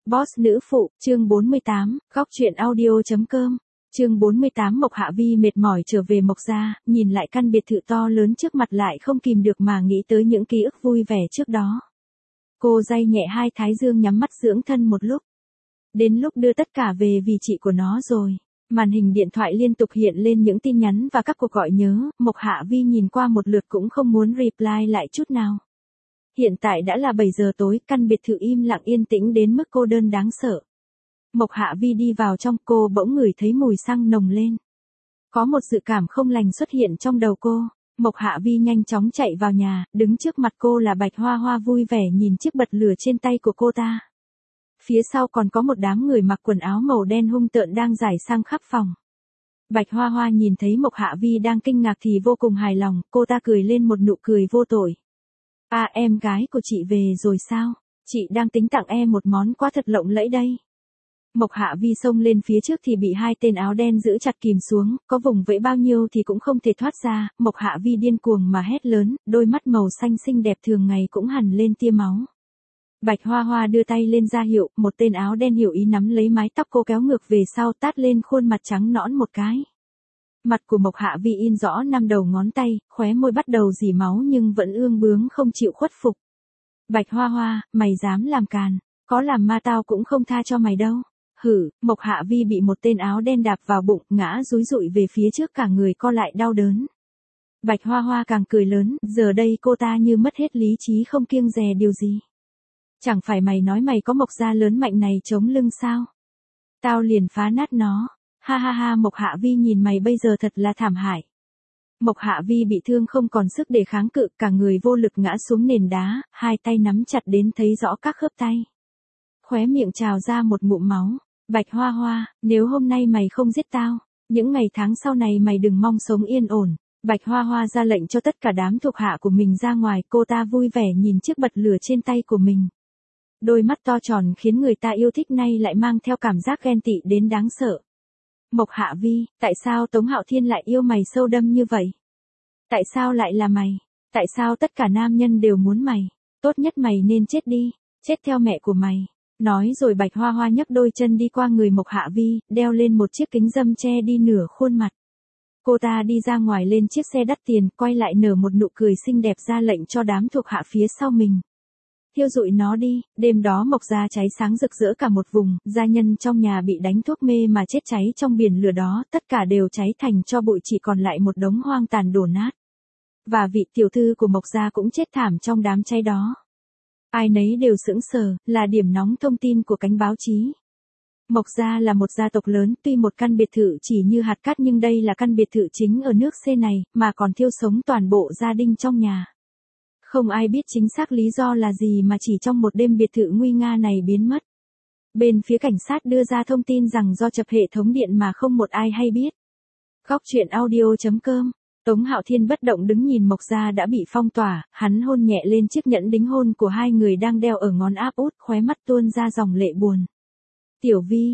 Boss nữ phụ, chương 48, góc truyện audio.com. Chương 48 Mộc Hạ Vi mệt mỏi trở về Mộc gia, nhìn lại căn biệt thự to lớn trước mặt lại không kìm được mà nghĩ tới những ký ức vui vẻ trước đó. Cô day nhẹ hai thái dương nhắm mắt dưỡng thân một lúc. Đến lúc đưa tất cả về vì chị của nó rồi. Màn hình điện thoại liên tục hiện lên những tin nhắn và các cuộc gọi nhớ, Mộc Hạ Vi nhìn qua một lượt cũng không muốn reply lại chút nào. Hiện tại đã là 7 giờ tối, căn biệt thự im lặng yên tĩnh đến mức cô đơn đáng sợ. Mộc Hạ Vi đi vào trong, cô bỗng ngửi thấy mùi xăng nồng lên. Có một dự cảm không lành xuất hiện trong đầu cô. Mộc Hạ Vi nhanh chóng chạy vào nhà, đứng trước mặt cô là Bạch Hoa Hoa vui vẻ nhìn chiếc bật lửa trên tay của cô ta. Phía sau còn có một đám người mặc quần áo màu đen hung tợn đang rải sang khắp phòng. Bạch Hoa Hoa nhìn thấy Mộc Hạ Vi đang kinh ngạc thì vô cùng hài lòng, cô ta cười lên một nụ cười vô tội. À, em gái của chị về rồi sao? Chị đang tính tặng em một món quà thật lộng lẫy đây. Mộc Hạ Vi xông lên phía trước thì bị hai tên áo đen giữ chặt kìm xuống, có vùng vẫy bao nhiêu thì cũng không thể thoát ra. Mộc Hạ Vi điên cuồng mà hét lớn, đôi mắt màu xanh xinh đẹp thường ngày cũng hằn lên tia máu. Bạch Hoa Hoa đưa tay lên ra hiệu, một tên áo đen hiểu ý nắm lấy mái tóc cô kéo ngược về sau tát lên khuôn mặt trắng nõn một cái. Mặt của Mộc Hạ Vi in rõ 5 đầu ngón tay, khóe môi bắt đầu rỉ máu nhưng vẫn ương bướng không chịu khuất phục. Bạch Hoa Hoa, mày dám làm càn, có làm ma tao cũng không tha cho mày đâu. Hử, Mộc Hạ Vi bị một tên áo đen đạp vào bụng, ngã dúi dụi về phía trước cả người co lại đau đớn. Bạch Hoa Hoa càng cười lớn, giờ đây cô ta như mất hết lý trí không kiêng dè điều gì. Chẳng phải mày nói mày có Mộc gia lớn mạnh này chống lưng sao? Tao liền phá nát nó. Ha ha ha, Mộc Hạ Vi nhìn mày bây giờ thật là thảm hại. Mộc Hạ Vi bị thương không còn sức để kháng cự, cả người vô lực ngã xuống nền đá, hai tay nắm chặt đến thấy rõ các khớp tay. Khóe miệng trào ra một ngụm máu. Bạch Hoa Hoa, nếu hôm nay mày không giết tao, những ngày tháng sau này mày đừng mong sống yên ổn. Bạch Hoa Hoa ra lệnh cho tất cả đám thuộc hạ của mình ra ngoài, cô ta vui vẻ nhìn chiếc bật lửa trên tay của mình. Đôi mắt to tròn khiến người ta yêu thích nay lại mang theo cảm giác ghen tị đến đáng sợ. Mộc Hạ Vi, tại sao Tống Hạo Thiên lại yêu mày sâu đâm như vậy? Tại sao lại là mày? Tại sao tất cả nam nhân đều muốn mày? Tốt nhất mày nên chết đi, chết theo mẹ của mày. Nói rồi Bạch Hoa Hoa nhấc đôi chân đi qua người Mộc Hạ Vi, đeo lên một chiếc kính râm che đi nửa khuôn mặt. Cô ta đi ra ngoài lên chiếc xe đắt tiền, quay lại nở một nụ cười xinh đẹp ra lệnh cho đám thuộc hạ phía sau mình. Thiêu rụi nó đi. Đêm đó Mộc gia cháy sáng rực rỡ cả một vùng, gia nhân trong nhà bị đánh thuốc mê mà chết cháy trong biển lửa đó, tất cả đều cháy thành tro bụi, chỉ còn lại một đống hoang tàn đổ nát. Và vị tiểu thư của Mộc gia cũng chết thảm trong đám cháy đó. Ai nấy đều sững sờ, là điểm nóng thông tin của cánh báo chí. Mộc gia là một gia tộc lớn, tuy một căn biệt thự chỉ như hạt cát nhưng đây là căn biệt thự chính ở nước C này, mà còn thiêu sống toàn bộ gia đình trong nhà. Không ai biết chính xác lý do là gì mà chỉ trong một đêm biệt thự nguy nga này biến mất. Bên phía cảnh sát đưa ra thông tin rằng do chập hệ thống điện mà không một ai hay biết. Góc truyện audio.com. Tống Hạo Thiên bất động đứng nhìn Mộc gia đã bị phong tỏa, hắn hôn nhẹ lên chiếc nhẫn đính hôn của hai người đang đeo ở ngón áp út, khóe mắt tuôn ra dòng lệ buồn. Tiểu Vi,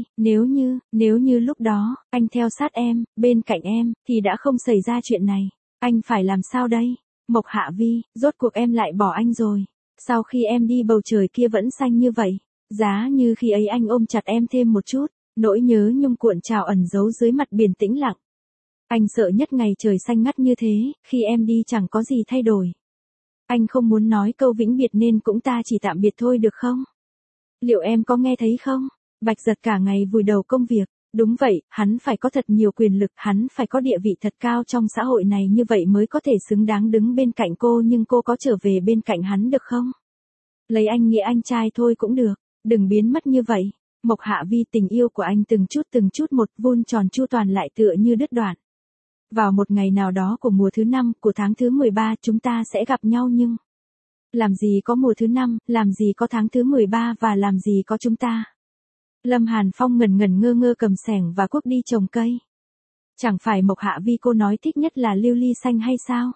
nếu như lúc đó, anh theo sát em, bên cạnh em, thì đã không xảy ra chuyện này. Anh phải làm sao đây? Mộc Hạ Vi, rốt cuộc em lại bỏ anh rồi. Sau khi em đi bầu trời kia vẫn xanh như vậy. Giá như khi ấy anh ôm chặt em thêm một chút, nỗi nhớ nhung cuộn trào ẩn giấu dưới mặt biển tĩnh lặng. Anh sợ nhất ngày trời xanh ngắt như thế, khi em đi chẳng có gì thay đổi. Anh không muốn nói câu vĩnh biệt nên cũng ta chỉ tạm biệt thôi được không? Liệu em có nghe thấy không? Bạch Giật cả ngày vùi đầu công việc. Đúng vậy, hắn phải có thật nhiều quyền lực, hắn phải có địa vị thật cao trong xã hội này, như vậy mới có thể xứng đáng đứng bên cạnh cô, nhưng cô có trở về bên cạnh hắn được không? Lấy anh nghĩa anh trai thôi cũng được, đừng biến mất như vậy. Mộc Hạ Vi, tình yêu của anh từng chút một vun tròn chu toàn lại tựa như đứt đoạn. Vào một ngày nào đó của mùa thứ 5, của tháng thứ 13 chúng ta sẽ gặp nhau nhưng... Làm gì có mùa thứ 5, làm gì có tháng thứ 13 và làm gì có chúng ta? Lâm Hàn Phong ngẩn ngơ ngơ cầm xẻng và cuốc đi trồng cây. Chẳng phải Mộc Hạ Vi cô nói thích nhất là lưu ly xanh hay sao?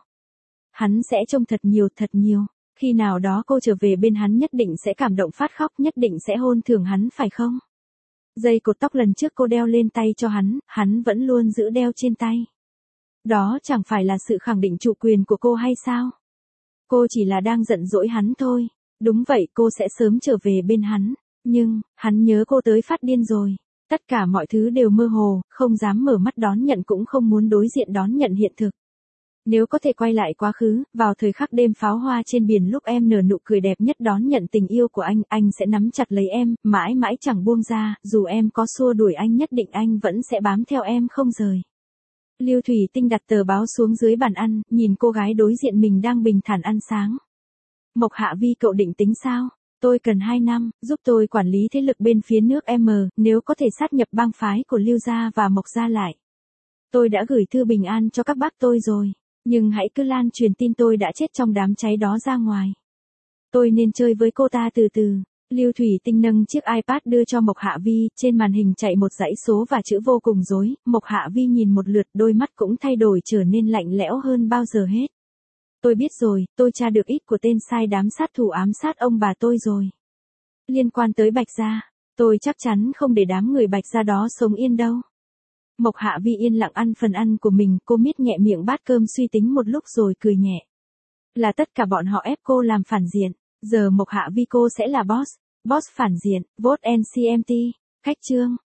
Hắn sẽ trông thật nhiều. Khi nào đó cô trở về bên hắn nhất định sẽ cảm động phát khóc, nhất định sẽ hôn thưởng hắn phải không? Dây cột tóc lần trước cô đeo lên tay cho hắn vẫn luôn giữ đeo trên tay. Đó chẳng phải là sự khẳng định chủ quyền của cô hay sao? Cô chỉ là đang giận dỗi hắn thôi. Đúng vậy, cô sẽ sớm trở về bên hắn. Nhưng, hắn nhớ cô tới phát điên rồi. Tất cả mọi thứ đều mơ hồ, không dám mở mắt đón nhận cũng không muốn đối diện đón nhận hiện thực. Nếu có thể quay lại quá khứ, vào thời khắc đêm pháo hoa trên biển lúc em nở nụ cười đẹp nhất đón nhận tình yêu của anh sẽ nắm chặt lấy em, mãi mãi chẳng buông ra, dù em có xua đuổi anh nhất định anh vẫn sẽ bám theo em không rời. Lưu Thủy Tinh đặt tờ báo xuống dưới bàn ăn, nhìn cô gái đối diện mình đang bình thản ăn sáng. Mộc Hạ Vi, cậu định tính sao? Tôi cần 2 năm, giúp tôi quản lý thế lực bên phía nước M, nếu có thể sát nhập bang phái của Lưu gia và Mộc gia lại. Tôi đã gửi thư bình an cho các bác tôi rồi, nhưng hãy cứ lan truyền tin tôi đã chết trong đám cháy đó ra ngoài. Tôi nên chơi với cô ta từ từ. Lưu Thủy Tinh nâng chiếc iPad đưa cho Mộc Hạ Vi, trên màn hình chạy một dãy số và chữ vô cùng rối, Mộc Hạ Vi nhìn một lượt, đôi mắt cũng thay đổi trở nên lạnh lẽo hơn bao giờ hết. Tôi biết rồi, tôi tra được ít của tên sai đám sát thủ ám sát ông bà tôi rồi. Liên quan tới Bạch gia, tôi chắc chắn không để đám người Bạch gia đó sống yên đâu. Mộc Hạ Vi yên lặng ăn phần ăn của mình, cô miết nhẹ miệng bát cơm suy tính một lúc rồi cười nhẹ. Là tất cả bọn họ ép cô làm phản diện, giờ Mộc Hạ Vi cô sẽ là boss phản diện, vote NCMT, khách trương.